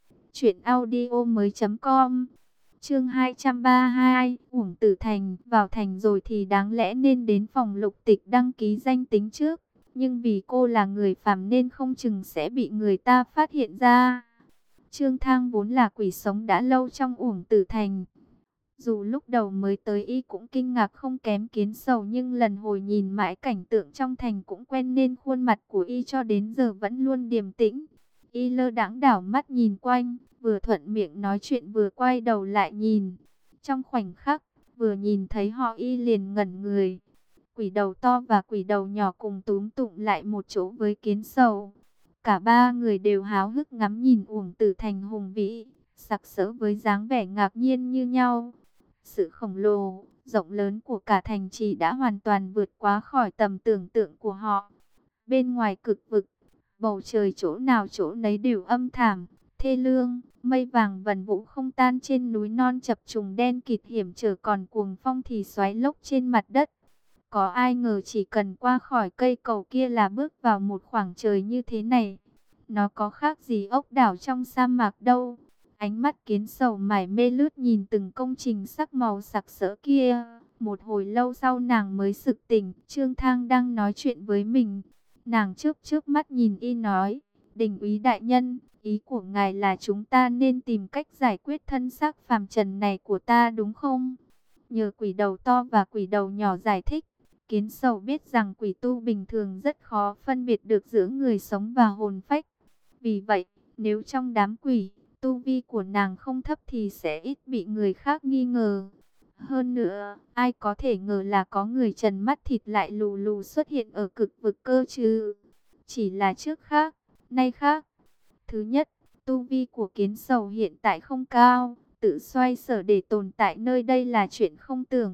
truyệnaudiomoi.com. Chương 232, Uổng Tử Thành. Vào thành rồi thì đáng lẽ nên đến phòng lục tịch đăng ký danh tính trước, nhưng vì cô là người phàm nên không chừng sẽ bị người ta phát hiện ra. Trương Thang vốn là quỷ sống đã lâu trong Uổng Tử Thành. Dù lúc đầu mới tới y cũng kinh ngạc không kém kiến sầu, nhưng lần hồi nhìn mãi cảnh tượng trong thành cũng quen nên khuôn mặt của y cho đến giờ vẫn luôn điềm tĩnh. Y lơ đãng đảo mắt nhìn quanh, vừa thuận miệng nói chuyện vừa quay đầu lại nhìn. Trong khoảnh khắc, vừa nhìn thấy họ y liền ngẩn người. Quỷ đầu to và quỷ đầu nhỏ cùng túm tụm lại một chỗ với kiến sầu. Cả ba người đều háo hức ngắm nhìn Uổng Tử Thành hùng vĩ, sặc sỡ với dáng vẻ ngạc nhiên như nhau. Sự khổng lồ, rộng lớn của cả thành trì đã hoàn toàn vượt quá khỏi tầm tưởng tượng của họ. Bên ngoài cực vực, bầu trời chỗ nào chỗ nấy đều âm thảm, thê lương, mây vàng vần vũ không tan, trên núi non chập trùng đen kịt hiểm trở, còn cuồng phong thì xoáy lốc trên mặt đất. Có ai ngờ chỉ cần qua khỏi cây cầu kia là bước vào một khoảng trời như thế này. Nó có khác gì ốc đảo trong sa mạc đâu. Ánh mắt kiến sầu mải mê lướt nhìn từng công trình sắc màu sặc sỡ kia. Một hồi lâu sau nàng mới sực tỉnh. Trương Thang đang nói chuyện với mình. Nàng trước mắt nhìn y nói: Đình úy đại nhân, ý của ngài là chúng ta nên tìm cách giải quyết thân xác phàm trần này của ta đúng không? Nhờ quỷ đầu to và quỷ đầu nhỏ giải thích, kiến sầu biết rằng quỷ tu bình thường rất khó phân biệt được giữa người sống và hồn phách. Vì vậy, nếu trong đám quỷ, tu vi của nàng không thấp thì sẽ ít bị người khác nghi ngờ. Hơn nữa, ai có thể ngờ là có người trần mắt thịt lại lù lù xuất hiện ở cực vực cơ chứ. Chỉ là trước khác, nay khác. Thứ nhất, tu vi của kiến sầu hiện tại không cao, tự xoay sở để tồn tại nơi đây là chuyện không tưởng.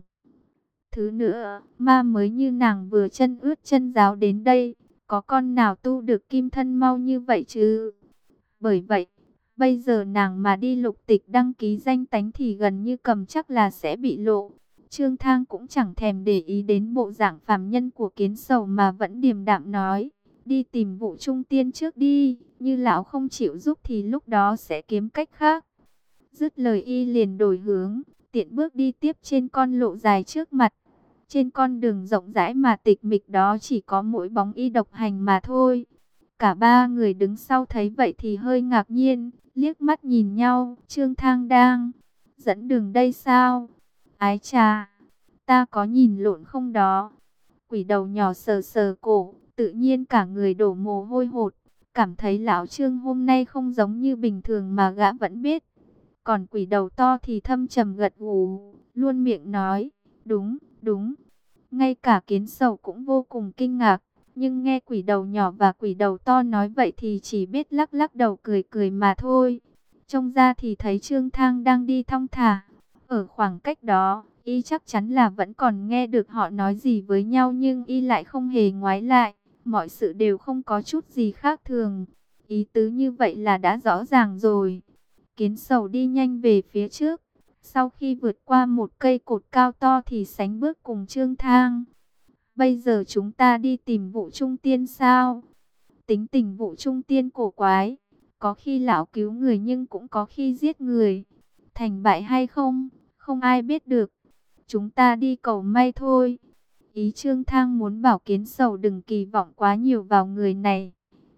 Thứ nữa, ma mới như nàng vừa chân ướt chân ráo đến đây, có con nào tu được kim thân mau như vậy chứ? Bởi vậy, bây giờ nàng mà đi lục tịch đăng ký danh tánh thì gần như cầm chắc là sẽ bị lộ. Trương Thang cũng chẳng thèm để ý đến bộ dạng phàm nhân của kiến sầu mà vẫn điềm đạm nói: Đi tìm Vũ Trung Tiên trước đi, như lão không chịu giúp thì lúc đó sẽ kiếm cách khác. Dứt lời y liền đổi hướng, tiện bước đi tiếp trên con lộ dài trước mặt. Trên con đường rộng rãi mà tịch mịch đó chỉ có mỗi bóng y độc hành mà thôi. Cả ba người đứng sau thấy vậy thì hơi ngạc nhiên, liếc mắt nhìn nhau. Trương Thang đang dẫn đường đây sao? Ái chà, ta có nhìn lộn không đó? Quỷ đầu nhỏ sờ sờ cổ, tự nhiên cả người đổ mồ hôi hột, cảm thấy lão Trương hôm nay không giống như bình thường mà gã vẫn biết. Còn quỷ đầu to thì thâm trầm gật gù, luôn miệng nói: Đúng, đúng. Ngay cả kiến sầu cũng vô cùng kinh ngạc. Nhưng nghe quỷ đầu nhỏ và quỷ đầu to nói vậy thì chỉ biết lắc lắc đầu cười cười mà thôi. Trông ra thì thấy Trương Thang đang đi thong thả. Ở khoảng cách đó, y chắc chắn là vẫn còn nghe được họ nói gì với nhau, nhưng y lại không hề ngoái lại. Mọi sự đều không có chút gì khác thường. Ý tứ như vậy là đã rõ ràng rồi. Kiến Sầu đi nhanh về phía trước. Sau khi vượt qua một cây cột cao to thì sánh bước cùng Trương Thang. Bây giờ chúng ta đi tìm Vụ Trung Tiên sao? Tính tình Vụ Trung Tiên cổ quái. Có khi lão cứu người nhưng cũng có khi giết người. Thành bại hay không, không ai biết được. Chúng ta đi cầu may thôi. Ý Trương Thang muốn bảo Kiến Sầu đừng kỳ vọng quá nhiều vào người này.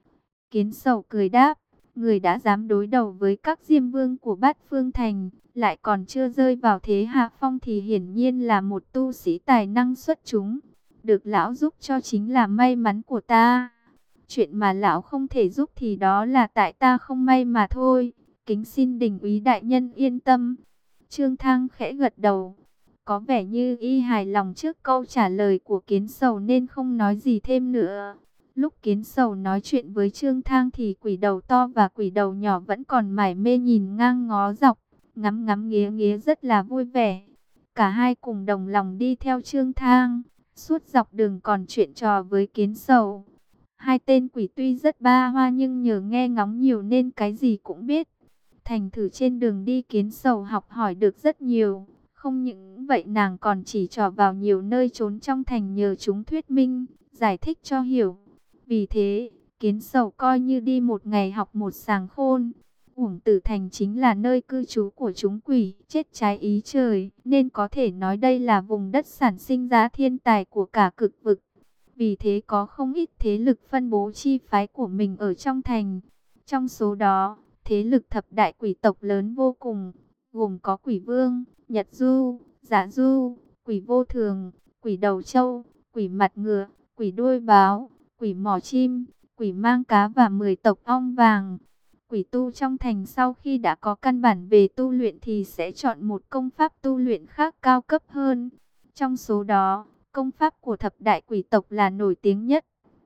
Kiến Sầu cười đáp, người đã dám đối đầu với các diêm vương của Bát Phương Thành, lại còn chưa rơi vào thế hạ phong thì hiển nhiên là một tu sĩ tài năng xuất chúng. Được lão giúp cho chính là may mắn của ta. Chuyện mà lão không thể giúp thì đó là tại ta không may mà thôi. Kính xin đình úy đại nhân yên tâm. Trương Thang khẽ gật đầu. Có vẻ như y hài lòng trước câu trả lời của Kiến Sầu nên không nói gì thêm nữa. Lúc Kiến Sầu nói chuyện với Trương Thang thì quỷ đầu to và quỷ đầu nhỏ vẫn còn mải mê nhìn ngang ngó dọc, ngắm ngắm nghía nghía rất là vui vẻ. Cả hai cùng đồng lòng đi theo Trương Thang, suốt dọc đường còn chuyện trò với Kiến Sầu. Hai tên quỷ tuy rất ba hoa nhưng nhờ nghe ngóng nhiều nên cái gì cũng biết. Thành thử trên đường đi Kiến Sầu học hỏi được rất nhiều. Không những vậy nàng còn chỉ trò vào nhiều nơi trốn trong thành nhờ chúng thuyết minh, giải thích cho hiểu. Vì thế, Kiến Sầu coi như đi một ngày học một sàng khôn. Uổng Tử Thành chính là nơi cư trú của chúng quỷ, chết trái ý trời, nên có thể nói đây là vùng đất sản sinh ra thiên tài của cả cực vực. Vì thế có không ít thế lực phân bố chi phái của mình ở trong thành. Trong số đó, thế lực thập đại quỷ tộc lớn vô cùng, gồm có quỷ vương, Nhật Du, Dạ Du, quỷ vô thường, quỷ đầu trâu, quỷ mặt ngựa, quỷ đuôi báo, quỷ mỏ chim, quỷ mang cá và 10 tộc ong vàng. Quỷ tu trong thành sau khi đã có căn bản về tu luyện thì sẽ chọn một công pháp tu luyện khác cao cấp hơn. Trong số đó, công pháp của thập đại quỷ tộc là nổi tiếng nhất.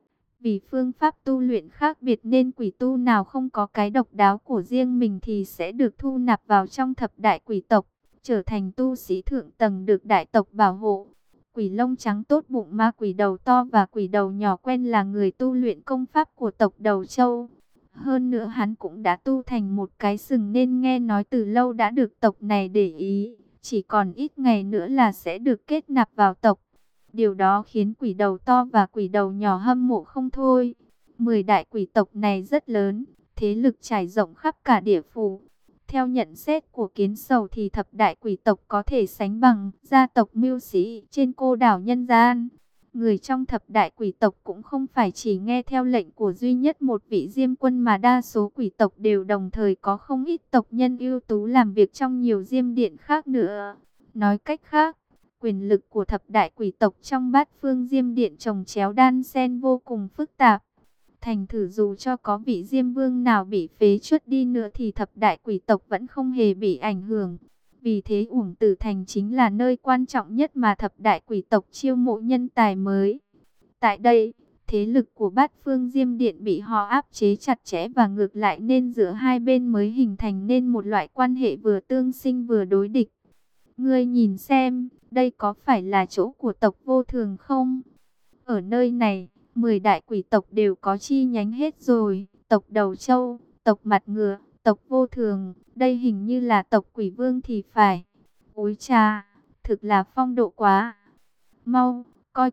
Vì phương pháp tu luyện khác biệt nên quỷ tu nào không có cái độc đáo của riêng mình thì sẽ được thu nạp vào trong thập đại quỷ tộc, trở thành tu sĩ thượng tầng được đại tộc bảo hộ. Quỷ lông trắng tốt bụng ma quỷ đầu to và quỷ đầu nhỏ quen là người tu luyện công pháp của tộc Đầu Châu. Hơn nữa hắn cũng đã tu thành một cái sừng nên nghe nói từ lâu đã được tộc này để ý. Chỉ còn ít ngày nữa là sẽ được kết nạp vào tộc. Điều đó khiến quỷ đầu to và quỷ đầu nhỏ hâm mộ không thôi. 10 đại quỷ tộc này rất lớn, thế lực trải rộng khắp cả địa phủ. Theo nhận xét của Kiến Sầu thì thập đại quỷ tộc có thể sánh bằng gia tộc mưu sĩ trên cô đảo nhân gian. Người trong thập đại quỷ tộc cũng không phải chỉ nghe theo lệnh của duy nhất một vị diêm quân mà đa số quỷ tộc đều đồng thời có không ít tộc nhân ưu tú làm việc trong nhiều diêm điện khác nữa. Nói cách khác, quyền lực của thập đại quỷ tộc trong Bát Phương Diêm Điện chồng chéo đan xen vô cùng phức tạp. Thành thử dù cho có vị diêm vương nào bị phế truất đi nữa thì thập đại quỷ tộc vẫn không hề bị ảnh hưởng. Vì thế Uổng Tử Thành chính là nơi quan trọng nhất mà thập đại quỷ tộc chiêu mộ nhân tài mới. Tại đây, thế lực của Bát Phương Diêm Điện bị họ áp chế chặt chẽ và ngược lại nên giữa hai bên mới hình thành nên một loại quan hệ vừa tương sinh vừa đối địch. Ngươi nhìn xem, đây có phải là chỗ của tộc Vô Thường không? Ở nơi này, 10 đại quỷ tộc đều có chi nhánh hết rồi. Tộc Đầu Châu, tộc Mặt Ngựa, tộc Vô Thường, đây hình như là tộc Quỷ Vương thì phải. Ôi cha, thực là phong độ quá. Mau,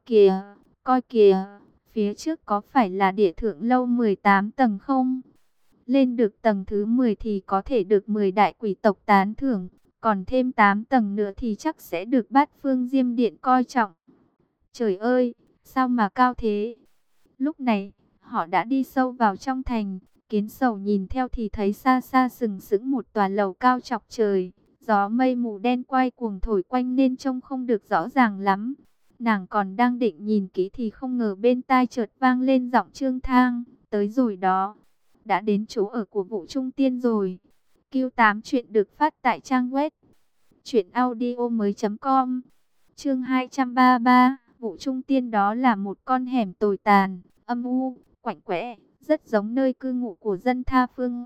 coi kìa, phía trước có phải là địa thượng lâu 18 tầng không? Lên được tầng thứ 10 thì có thể được 10 đại quỷ tộc tán thưởng. Còn thêm 8 tầng nữa thì chắc sẽ được Bát Phương Diêm Điện coi trọng. Trời ơi, sao mà cao thế? Lúc này, họ đã đi sâu vào trong thành. Kiến Sầu nhìn theo thì thấy xa xa sừng sững một tòa lầu cao chọc trời. Gió mây mù đen quay cuồng thổi quanh nên trông không được rõ ràng lắm. Nàng còn đang định nhìn kỹ thì không ngờ bên tai chợt vang lên giọng Trương Thang. Tới rồi đó, đã đến chỗ ở của Vụ Trung Tiên rồi. Q8 chuyện được phát tại trang web truyệnaudiomoi.com. Chương 233, Vụ Trung Tiên đó là một con hẻm tồi tàn, âm u, quạnh quẽ, rất giống nơi cư ngụ của dân tha phương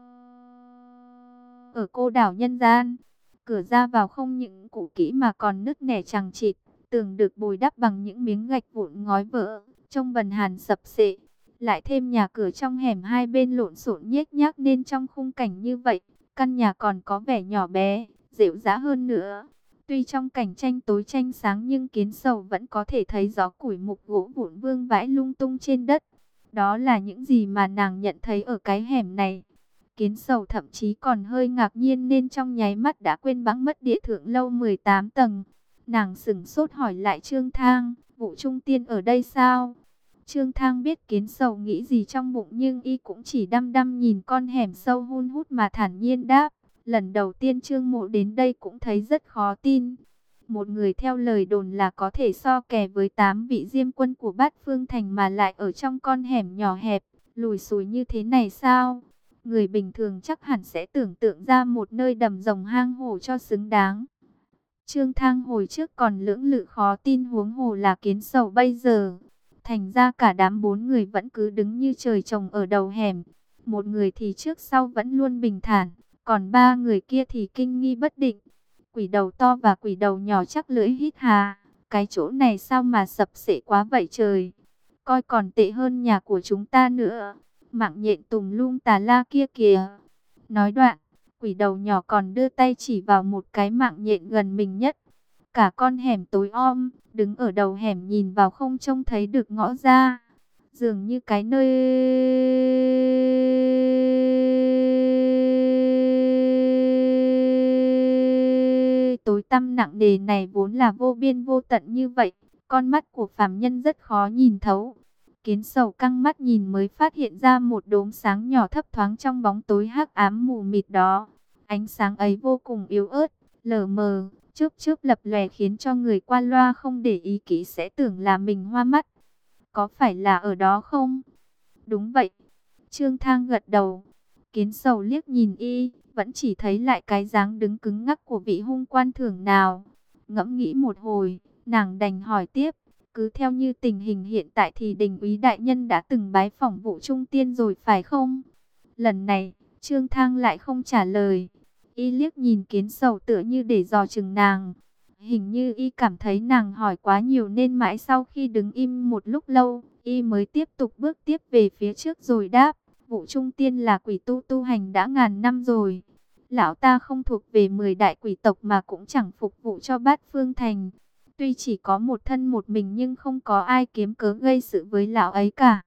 ở cô đảo nhân gian. Cửa ra vào không những cũ kỹ mà còn nứt nẻ chằng chịt, tường được bồi đắp bằng những miếng gạch vụn ngói vỡ, trông bần hàn sập xệ. Lại thêm nhà cửa trong hẻm hai bên lộn xộn nhếch nhác nên trong khung cảnh như vậy, căn nhà còn có vẻ nhỏ bé, dịu dã hơn nữa. Tuy trong cảnh tranh tối tranh sáng nhưng Kiến Sầu vẫn có thể thấy gió củi mục gỗ vụn vương vãi lung tung trên đất. Đó là những gì mà nàng nhận thấy ở cái hẻm này. Kiến Sầu thậm chí còn hơi ngạc nhiên nên trong nháy mắt đã quên bẵng mất địa thượng lâu 18 tầng. Nàng sững sốt hỏi lại Trương Thang, Vụ Trung Tiên ở đây sao? Trương Thang biết Kiến Sầu nghĩ gì trong bụng nhưng y cũng chỉ đăm đăm nhìn con hẻm sâu hun hút mà thản nhiên đáp. Lần đầu tiên Trương Mộ đến đây cũng thấy rất khó tin. Một người theo lời đồn là có thể so kè với 8 vị diêm quân của Bát Phương Thành mà lại ở trong con hẻm nhỏ hẹp, lùi xùi như thế này sao? Người bình thường chắc hẳn sẽ tưởng tượng ra một nơi đầm rồng hang hổ cho xứng đáng. Trương Thang hồi trước còn lưỡng lự khó tin huống hồ là Kiến Sầu bây giờ. Thành ra cả đám 4 người vẫn cứ đứng như trời trồng ở đầu hẻm. Một người thì trước sau vẫn luôn bình thản, còn 3 người kia thì kinh nghi bất định. Quỷ đầu to và quỷ đầu nhỏ chắc lưỡi hít hà. Cái chỗ này sao mà sập xệ quá vậy trời. Coi còn tệ hơn nhà của chúng ta nữa. Mạng nhện tùm lum tà la kia kìa. Nói đoạn, quỷ đầu nhỏ còn đưa tay chỉ vào một cái mạng nhện gần mình nhất. Cả con hẻm tối om, đứng ở đầu hẻm nhìn vào không trông thấy được ngõ ra. Dường như cái nơi tối tăm nặng nề này vốn là vô biên vô tận như vậy. Con mắt của phàm nhân rất khó nhìn thấu. Kiến Sầu căng mắt nhìn mới phát hiện ra một đốm sáng nhỏ thấp thoáng trong bóng tối hắc ám mù mịt đó. Ánh sáng ấy vô cùng yếu ớt, lờ mờ, chớp chớp lập lòe khiến cho người qua loa không để ý kỹ sẽ tưởng là mình hoa mắt. Có phải là ở đó không? Đúng vậy. Trương Thang gật đầu. Kiến Sầu liếc nhìn y, vẫn chỉ thấy lại cái dáng đứng cứng ngắc của vị hung quan thưởng nào. Ngẫm nghĩ một hồi, nàng đành hỏi tiếp. Cứ theo như tình hình hiện tại thì Đình úy đại nhân đã từng bái phỏng Vụ Trung Tiên rồi phải không? Lần này, Trương Thang lại không trả lời. Y liếc nhìn Kiến Sầu tựa như để dò chừng nàng. Hình như y cảm thấy nàng hỏi quá nhiều nên mãi sau khi đứng im một lúc lâu, y mới tiếp tục bước tiếp về phía trước rồi đáp. Vụ Trung Tiên là quỷ tu hành đã ngàn năm rồi. Lão ta không thuộc về 10 đại quỷ tộc mà cũng chẳng phục vụ cho Bát Phương Thành. Tuy chỉ có một thân một mình nhưng không có ai kiếm cớ gây sự với lão ấy cả.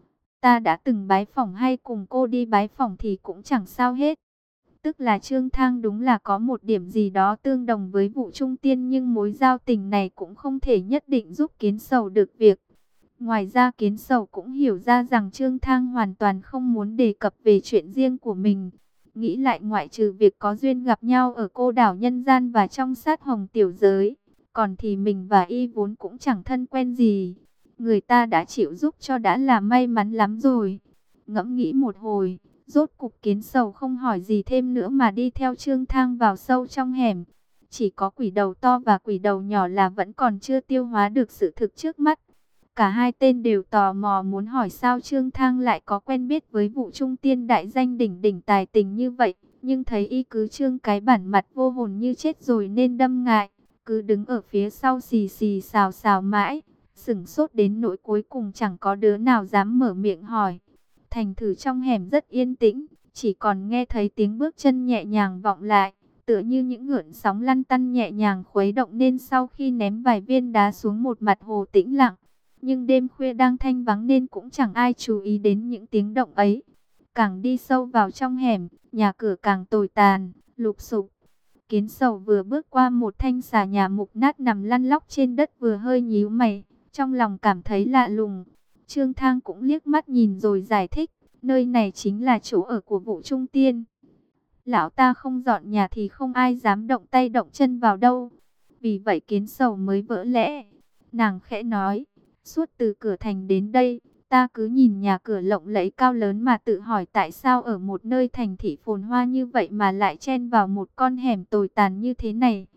Ta đã từng bái phỏng hay cùng cô đi bái phỏng thì cũng chẳng sao hết. Tức là Trương Thang đúng là có một điểm gì đó tương đồng với Vụ Trung Tiên nhưng mối giao tình này cũng không thể nhất định giúp Kiến Sầu được việc. Ngoài ra Kiến Sầu cũng hiểu ra rằng Trương Thang hoàn toàn không muốn đề cập về chuyện riêng của mình. Nghĩ lại ngoại trừ việc có duyên gặp nhau ở cô đảo nhân gian và trong sát hồng tiểu giới. Còn thì mình và y vốn cũng chẳng thân quen gì. Người ta đã chịu giúp cho đã là may mắn lắm rồi. Ngẫm nghĩ một hồi, rốt cục Kiến Sầu không hỏi gì thêm nữa mà đi theo Trương Thang vào sâu trong hẻm. Chỉ có quỷ đầu to và quỷ đầu nhỏ là vẫn còn chưa tiêu hóa được sự thực trước mắt. Cả hai tên đều tò mò muốn hỏi sao Trương Thang lại có quen biết với Vụ Trung Tiên đại danh đỉnh đỉnh tài tình như vậy. Nhưng thấy y cứ trương cái bản mặt vô hồn như chết rồi nên đâm ngại. Cứ đứng ở phía sau xì xì xào xào mãi, sửng sốt đến nỗi cuối cùng chẳng có đứa nào dám mở miệng hỏi. Thành thử trong hẻm rất yên tĩnh, chỉ còn nghe thấy tiếng bước chân nhẹ nhàng vọng lại, tựa như những gợn sóng lăn tăn nhẹ nhàng khuấy động nên sau khi ném vài viên đá xuống một mặt hồ tĩnh lặng. Nhưng đêm khuya đang thanh vắng nên cũng chẳng ai chú ý đến những tiếng động ấy. Càng đi sâu vào trong hẻm, nhà cửa càng tồi tàn, lụp xụp. Kiến Sầu vừa bước qua một thanh xà nhà mục nát nằm lăn lóc trên đất vừa hơi nhíu mày, trong lòng cảm thấy lạ lùng. Trương Thang cũng liếc mắt nhìn rồi giải thích, nơi này chính là chỗ ở của Vụ Trung Tiên. Lão ta không dọn nhà thì không ai dám động tay động chân vào đâu. Vì vậy Kiến Sầu mới vỡ lẽ. Nàng khẽ nói, suốt từ cửa thành đến đây, ta cứ nhìn nhà cửa lộng lẫy cao lớn mà tự hỏi tại sao ở một nơi thành thị phồn hoa như vậy mà lại chen vào một con hẻm tồi tàn như thế này.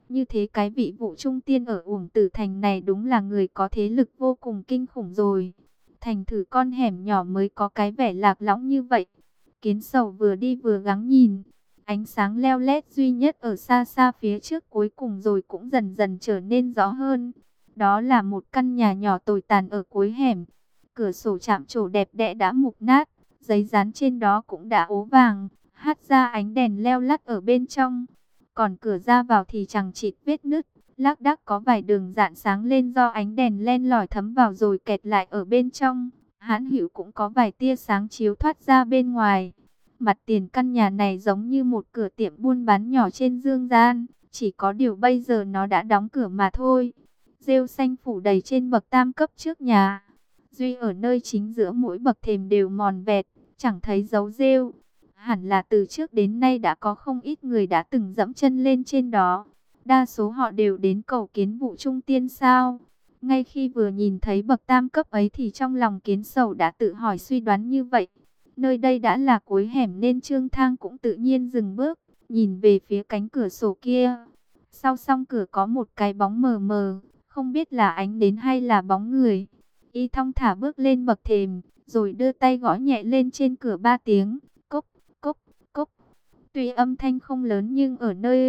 Như thế cái vị Vụ Trung Tiên ở Uổng Tử Thành này đúng là người có thế lực vô cùng kinh khủng rồi. Thành thử con hẻm nhỏ mới có cái vẻ lạc lõng như vậy. Kiến Sầu vừa đi vừa gắng nhìn. Ánh sáng leo lét duy nhất ở xa xa phía trước cuối cùng rồi cũng dần dần trở nên rõ hơn. Đó là một căn nhà nhỏ tồi tàn ở cuối hẻm. Cửa sổ chạm trổ đẹp đẽ đã mục nát, giấy dán trên đó cũng đã ố vàng, hắt ra ánh đèn leo lắt ở bên trong. Còn cửa ra vào thì chẳng chịt vết nứt, lác đác có vài đường rạn sáng lên do ánh đèn len lỏi thấm vào rồi kẹt lại ở bên trong. Hãn hữu cũng có vài tia sáng chiếu thoát ra bên ngoài. Mặt tiền căn nhà này giống như một cửa tiệm buôn bán nhỏ trên dương gian, chỉ có điều bây giờ nó đã đóng cửa mà thôi. Rêu xanh phủ đầy trên bậc tam cấp trước nhà. Duy ở nơi chính giữa mỗi bậc thềm đều mòn vẹt, chẳng thấy dấu rêu. Hẳn là từ trước đến nay đã có không ít người đã từng dẫm chân lên trên đó. Đa số họ đều đến cầu kiến Vụ Trung Tiên sao. Ngay khi vừa nhìn thấy bậc tam cấp ấy thì trong lòng Kiến Sầu đã tự hỏi suy đoán như vậy. Nơi đây đã là cuối hẻm nên Trương Thang cũng tự nhiên dừng bước, nhìn về phía cánh cửa sổ kia. Sau song cửa có một cái bóng mờ mờ, không biết là ánh nến hay là bóng người. Y thong thả bước lên bậc thềm, rồi đưa tay gõ nhẹ lên trên cửa 3 tiếng, cốc, cốc, cốc. Tuy âm thanh không lớn nhưng ở nơi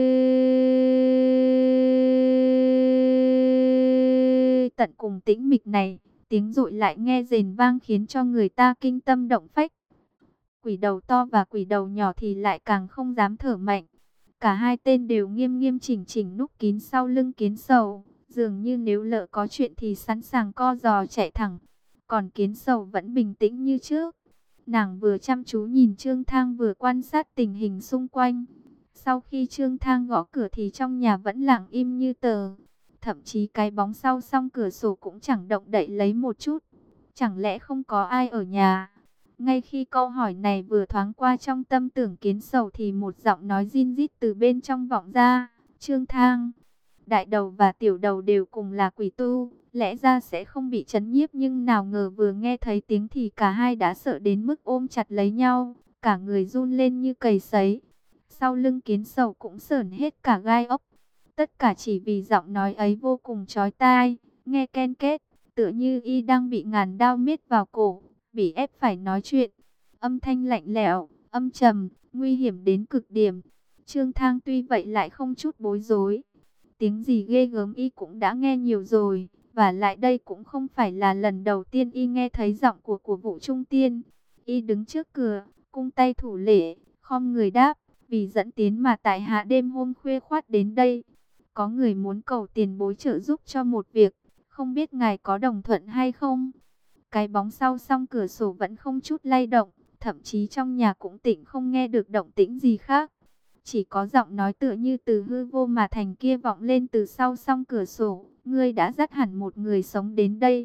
tận cùng tĩnh mịch này, tiếng dội lại nghe rền vang khiến cho người ta kinh tâm động phách. Quỷ đầu to và quỷ đầu nhỏ thì lại càng không dám thở mạnh. Cả hai tên đều nghiêm nghiêm chỉnh chỉnh núp kín sau lưng Kiến Sầu, dường như nếu lỡ có chuyện thì sẵn sàng co giò chạy thẳng. Còn Kiến Sầu vẫn bình tĩnh như trước. Nàng vừa chăm chú nhìn Trương Thang vừa quan sát tình hình xung quanh. Sau khi Trương Thang gõ cửa thì trong nhà vẫn lặng im như tờ. Thậm chí cái bóng sau song cửa sổ cũng chẳng động đậy lấy một chút. Chẳng lẽ không có ai ở nhà? Ngay khi câu hỏi này vừa thoáng qua trong tâm tưởng Kiến Sầu thì một giọng nói rin rít từ bên trong vọng ra. Trương Thang, đại đầu và tiểu đầu đều cùng là quỷ tu, lẽ ra sẽ không bị chấn nhiếp, nhưng nào ngờ vừa nghe thấy tiếng thì cả hai đã sợ đến mức ôm chặt lấy nhau, cả người run lên như cầy sấy. Sau lưng Kiến Sầu cũng sởn hết cả gai ốc. Tất cả chỉ vì giọng nói ấy vô cùng chói tai, nghe ken két, tựa như y đang bị ngàn đao miết vào cổ, bị ép phải nói chuyện. Âm thanh lạnh lẽo, âm trầm, nguy hiểm đến cực điểm. Trương Thang tuy vậy lại không chút bối rối. Tiếng gì ghê gớm y cũng đã nghe nhiều rồi, và lại đây cũng không phải là lần đầu tiên y nghe thấy giọng của Vụ Trung Tiên. Y đứng trước cửa, cung tay thủ lễ, khom người đáp, vì dẫn tiến mà tại hạ đêm hôm khuya khoắt đến đây. Có người muốn cầu tiền bối trợ giúp cho một việc, không biết ngài có đồng thuận hay không? Cái bóng sau song cửa sổ vẫn không chút lay động, thậm chí trong nhà cũng tĩnh không nghe được động tĩnh gì khác. Chỉ có giọng nói tựa như từ hư vô mà thành kia vọng lên từ sau song cửa sổ. Ngươi đã dắt hẳn một người sống đến đây.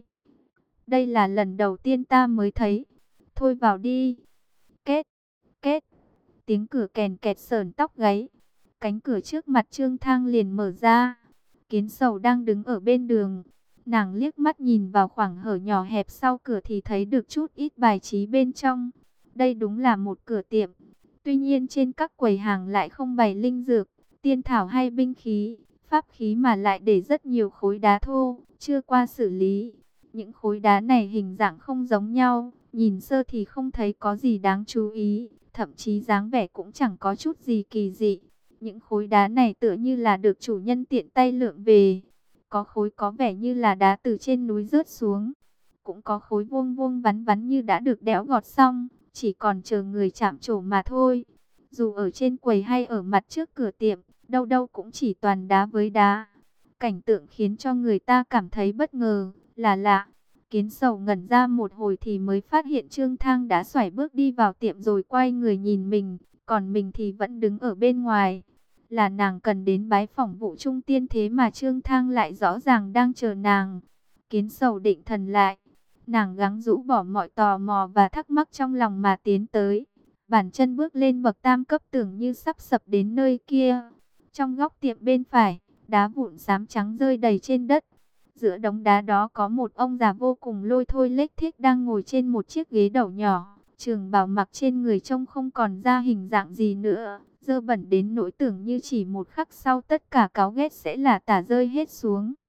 Đây là lần đầu tiên ta mới thấy. Thôi vào đi. Két, két. Tiếng cửa kèn kẹt sởn tóc gáy. Cánh cửa trước mặt Trương Thang liền mở ra. Kiến Sầu đang đứng ở bên đường. Nàng liếc mắt nhìn vào khoảng hở nhỏ hẹp sau cửa thì thấy được chút ít bài trí bên trong. Đây đúng là một cửa tiệm. Tuy nhiên trên các quầy hàng lại không bày linh dược, tiên thảo hay binh khí, pháp khí mà lại để rất nhiều khối đá thô, chưa qua xử lý. Những khối đá này hình dạng không giống nhau, nhìn sơ thì không thấy có gì đáng chú ý, thậm chí dáng vẻ cũng chẳng có chút gì kỳ dị. Những khối đá này tựa như là được chủ nhân tiện tay lượm về. Có khối có vẻ như là đá từ trên núi rớt xuống. Cũng có khối vuông vuông vắn vắn như đã được đẽo gọt xong, chỉ còn chờ người chạm trổ mà thôi. Dù ở trên quầy hay ở mặt trước cửa tiệm, đâu đâu cũng chỉ toàn đá với đá. Cảnh tượng khiến cho người ta cảm thấy bất ngờ, là lạ. Kiến Sầu ngẩn ra một hồi thì mới phát hiện Trương Thang đã xoải bước đi vào tiệm rồi quay người nhìn mình, còn mình thì vẫn đứng ở bên ngoài. Là nàng cần đến bái phỏng Vụ Trung Tiên thế mà Trương Thang lại rõ ràng đang chờ nàng. Kiến Sầu định thần lại, nàng gắng rũ bỏ mọi tò mò và thắc mắc trong lòng mà tiến tới. Bàn chân bước lên bậc tam cấp tưởng như sắp sập đến nơi kia. Trong góc tiệm bên phải, đá vụn xám trắng rơi đầy trên đất. Giữa đống đá đó có một ông già vô cùng lôi thôi lếch thếch đang ngồi trên một chiếc ghế đầu nhỏ. Trường bào mặc trên người trông không còn ra hình dạng gì nữa, dơ bẩn đến nỗi tưởng như chỉ một khắc sau tất cả cáu ghét sẽ là tả rơi hết xuống.